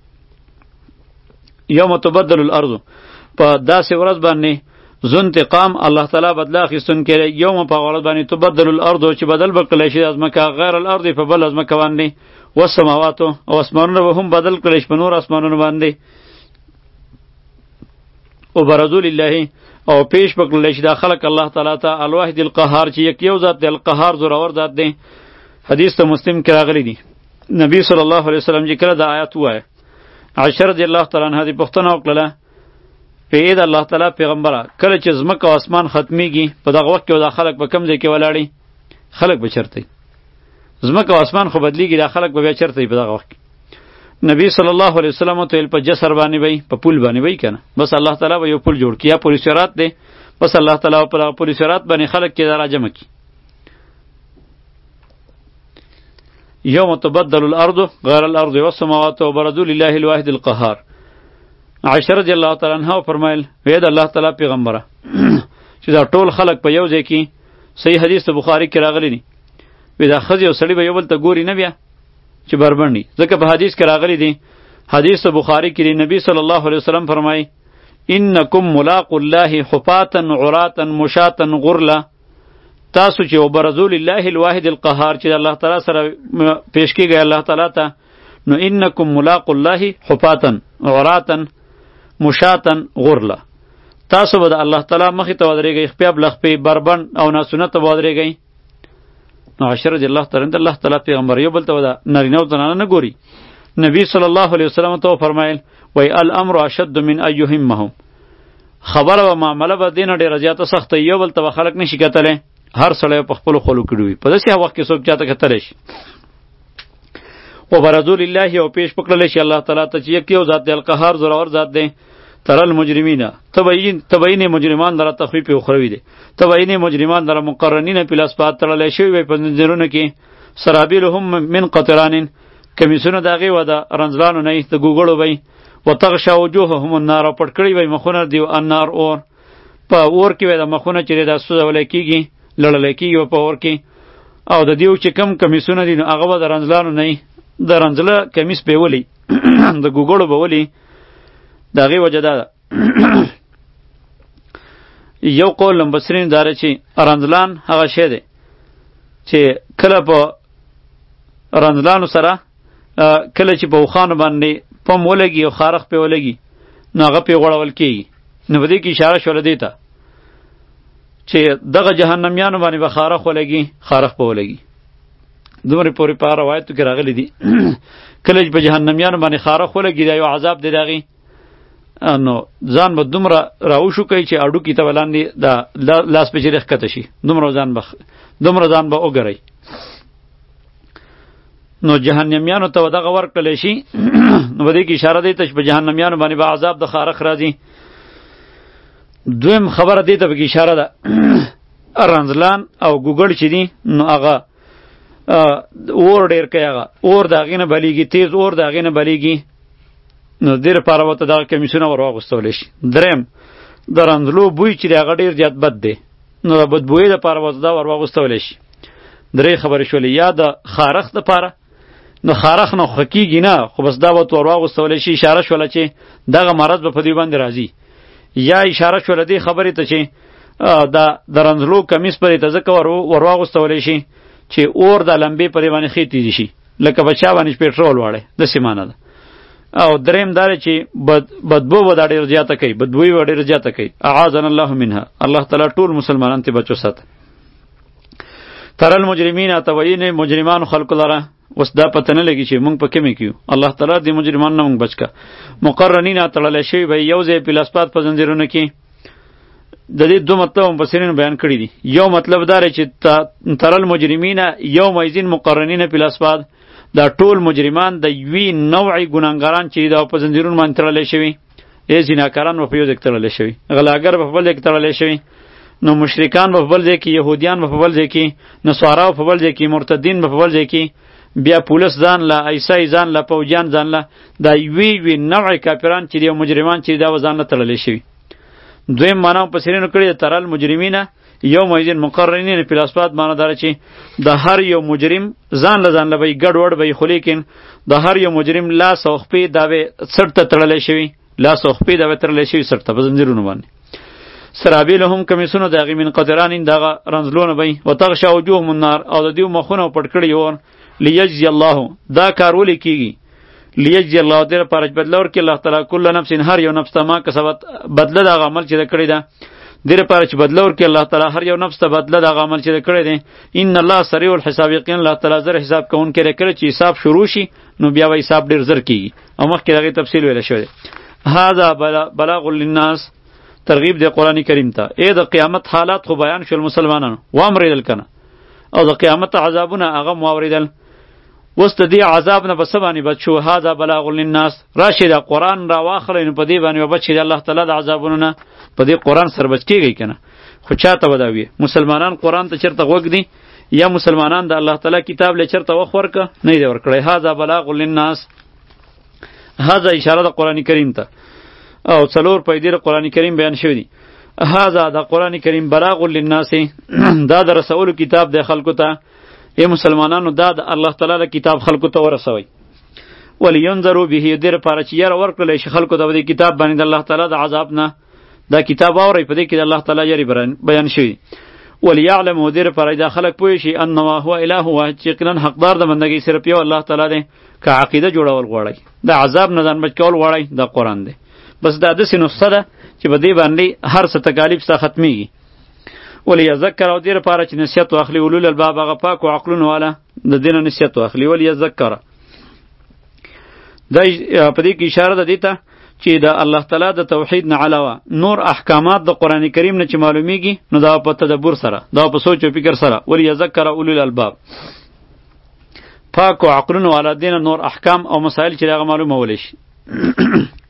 S1: یوم تبدل الارض په داسې ورځ باندې ذو انتقام الله تعالی بدله اخیستون کړي. یوم په ورځ باندې تبدل الارض چې بدل بکړي شي ازمکه غیر الارض په بل ازمکه باندې، والسماوات او اسمانونه به هم بدل کړي شي په نور اسمانونو باندې. او برزو لله او پیش بکړل شي دا خلق الله تعالی ته الواحد القهار چې یک یو ذات دی، القهار زورور ذات دی. حدیث ته مسلم کې راغلی دی نبی صلی الله علیه وسلم چې کله دا آیات وایه عائشہ رضی الله تعالی عنها دې پوښتنه وکړه په اې د الله تعالی پیغمبره کله چې ځمکه او اسمان ختمیږي په دغه وخت کې دا خلق به کم ځای کې ولاړی؟ خلق به چرته ځمکه او اسمان خو بدلیږي، دا خلق به بیا چرته په دغه وخت کې؟ نبی صلی الله علیه وسلم ته په جسر باندې وای، په پول باندې وای کنه، بس الله تعالی به یو پول جوړ کیا پولیس رات دی، بس الله تعالی په پولیس رات باندې خلق کې دا راجمع کی. یوم تبدل الارض غیر الارض والسماوات وبرزوا لله الواحد القهار. عائشہ رضی الله تعالی عنها فرمایل وې د الله تعالی پیغمبره چې دا ټول خلق په یو ځای کې، صحیح حدیث ته بخاری کې راغلی دی، وې دا خځې او سړی به یو بل ته ګوري نه بیا چې بربندي، ځکه په حدیث کې راغلی دی، حدیث ته بخاری کې نبی صلی الله علیه وسلم فرمای انکم ملاق الله حفاتا عراتا مشاتا غرلا. تاسو چې وبرزول الله الواحد القهار چې الله تعالی سره پیش کیږي الله تعالی ته نو انکم ملاق الله حفاتن عراتن مشاتن غرلا، تاسو به د الله تعالی مخې ته ودرېږئ خپې بلخپې بربند او ناسونه ته به ودرېږئ. نو عائشه رضی الله تعالی عنها الله تعالی پیغمبر یو بل ته د نارینه او زنانه نه ګوري. نبی صلی الله علیه وسلم ته فرمایل وای الامر اشد من ایهمهم، خبره و معامله به دینه ډیره زیاته سخته، یو بل ته خلک نشي کتلی، هر سړی په خپل خلو کړي وي، په داسې وخت کې څوک چاته کتلی شي. و برزول الله او پیش پکړل شي الله تعالی ته چې یک یو ذات دی القهار زورور ذات دی. ترل مجرمین تبین تبین مجرمان در تخفیف اخروی دی، تبین مجرمان در مقرنین پلاس پات تړل شوی وي په زنجیرونو کې، سرابیلهم من قطران، کمیسونه داغه و د رنځلانو نه د ګوګړو وي، وتغشا وجوههم النار، پټ کړی وي مخونه دی النار اور، په اور کې وي د مخونه چې د سوزول کیږي لړل کیږي په اور کې، او د دیو چې کم کمیسونه دي هغه و د رنځلانو نه، د رنځله کمیس به ولی د ګوګړو به ولی. داغه وجه ده یو قول لمبسرین داره چې رنځلان هغه شی دی چې کله په رنځلانو سره کله چې په وخانو باندې پم ولګي او خارخ په ولګي نو هغه په غوړول کیږي. نو په دې کې اشاره شول دی ته چې دغه جهنميانو باندې به خارخ ولګي خارخ په ولګي. دومره پورې په روایتو کې راغلي دي کله چې په جهنميانو باندې خارخ ولګي دا یو عذاب دی داغي، نو ځان به دومره راوشو کوي چې اډو کې ته ولاندې د لاس په چیرې ښکته شي، دومره ځان به دومره ځان به وګرئ. نو جهنميانو ته دغه ورکړلی شي. نو په دې کې اشاره دی ته چې په جهنميانو باندې به عذاب د خارخ راځي. دویم خبره دی ته پکې اشاره ده رنځلان او ګوګړ چې دي نو هغه اور ډېر کوي، هغه اور د هغې نه بلیږي، تیز اور د هغې نه بلیږي، نو دې لپاره ورته دغه کمیسونه ور واغوستولی شي. دریم د رنځلو بوی چې دی هغه ډېر زیات بد دی، نو د بدبویۍ لپاره ورته دا ور واغوستولی شي. درې خبرې شولې، یا د خارخ دپاره، نو خارخ نه خو کېږي نه، خو بس دا ورته ور واغوستولی شي. اشاره شوله چې دغه مرض به په دوی باندې راځي. یا اشاره شوله دې خبرې ته چې د رنځلو کمیس پرې ته ځکه ور واغوستولی شي چې اور د لمبې پرې باندې ښې تیزې شي، لکه په چا باندې پېټرول واړی، داسې معنی ده. او دریم دا چې بد بدبو به دا ډېر زیاته کوي، بدبویي به ډېر زیاته کوي. اعاذنا الله منها، الله تعالی ټول مسلمانان ته بچو ساته. ترل مجرمین اتوین مجرمان خلق لره، اوس دا پته نه لګي چې مونږ په کې مې کیو، الله تعالی دې مجرمان نه مونږ بچ کا. مقرنین تړل شوی به یو ځای پلاسپات په زنجیرونو کې. د دې دوه مطلب مفسرین بیان کړی دي. یو مطلب دا چې ترل مجرمین یوم ایذین مقرنین پلاسپات، دا ټول مجرمان د یوې نوعی ګناهګاران چې دا په زنجیرونو باندې تړلی شوي، ای زناکاران به په یو ځای کې تړلی شوي، غلاګر به په بل ځای کې تړلی شوي، نو مشرکان به په بل ځای کې، یهودیان به په بل ځای کې، نصارا په بل ځای کې، مرتدین به په بل ځای کې، بیا پولیس ځان له، عیسی ځان له، پوجیان ځان له، دا یوې یوې نوعی کافران چې دی او مجرمان چې دا ځان له تړلی شوي. دویم معنا مفسرینو کړې ده ترل مجرمینه یوم ایذین مقرنین فی الاسفاد، معنا داره چې د هر یو مجرم ځان له ځان له به ګډ وډ به خو لیکن د هر یو مجرم لاس او خپې دا به سر ته تړلی شوي، لاس او خپې دا به تړلی شوي سر ته په زنځیرونو باندې. سرابیلهم کمیسونه د هغې من قطران دغه رنځلونه به وتغشا وجوههم النار، او د دیو مخونه پټ کړي اور. لیجزی الله، دا کار ولې کیږي؟ لیجزی الله دې لپاره چې بدله ورکړي الله تعالی کل نفس، هر یو نفس ته ما کسبت، بدله د هغه عمل چې ده کړی ده، دې لپاره چې بدله ورکړي الله تعالی هر یو نفس ته بدله د هغه عمل چې ده کړی دی. ان الله سریع الحساب، یقینا الله تعالی زر حساب کوونکی دی. کله چې حساب شروع شي نو بیا به حساب ډېر زر کیږي، او مخکې د هغې تفصیل ویلی شوی دی. هذا بلاغ للناس، ترغیب دی قرآن کریم ته. ای د قیامت حالات خو بیان شول مسلمانانو، واورېدل کنه، او د قیامت عذابونه هغه مو واورېدل. اوس د دې عذاب نه به څه باندې بچ شو؟ هذا بلاغ للناس، راشي د قرآن را واخلئ نو په دې باندې به بچ شي د الله تعالی د عذابونو نه، په دې قرآن سره بچ کېږئ که نه. خو چاته به دا وي؟ مسلمانان قرآن ته چېرته غوږ دي؟ یا مسلمانان د الله تعالی کتاب له چېرته وخت ورکه؟ نه یې دی ورکړی. هذا بلاغ للناس، هذا اشاره د قرآن کریم ته، او څلور پیدې د قرآن کریم بیان شوي دي. هذا د قرآن کریم بلاغ للناس، دا د رسولو کتاب دی خلکو ته. ای مسلمانانو دا د الله تعالی له کتاب خلکو ته ورسوئ. ولینذروا به، دې لپاره چې یاره ورکړلی شي خلکو ته په دې کتاب باندې د الله تعالی د عذاب نه. دا کتاب اورئ، په دې کې د الله تعالی یاري بیان شوي. وليعلم ودیر پر دا خلق پوه شي انما هو اله واحد چې یقینا حقدار د بندګۍ صرف یو الله تعالی دی. که عقیده جوړول غواړئ د عذاب نه ځان بچ کول غواړئ دا قرآن دی. بس دا داسې نسخه ده چې په دې باندې هر څه تکالیف ستا ختمیږي. وليذکر او دې لپاره چې نصیحت واخلي اولو الباب هغه پاکو عقلونو والا د دې نه نصیحت واخلي. وليذکر دا په دې کې اشاره ده دې ته چې د الله تعالی د توحید نه علاوه نور احکامات د قرآن کریم نه چې معلومیږي نو دا په تدبر سره دا په سوچ او فکر سره. وليذکر اولو الالباب پاکو عقلونو والا دین نور احکام او مسائل چې هغه معلومه ولې شي.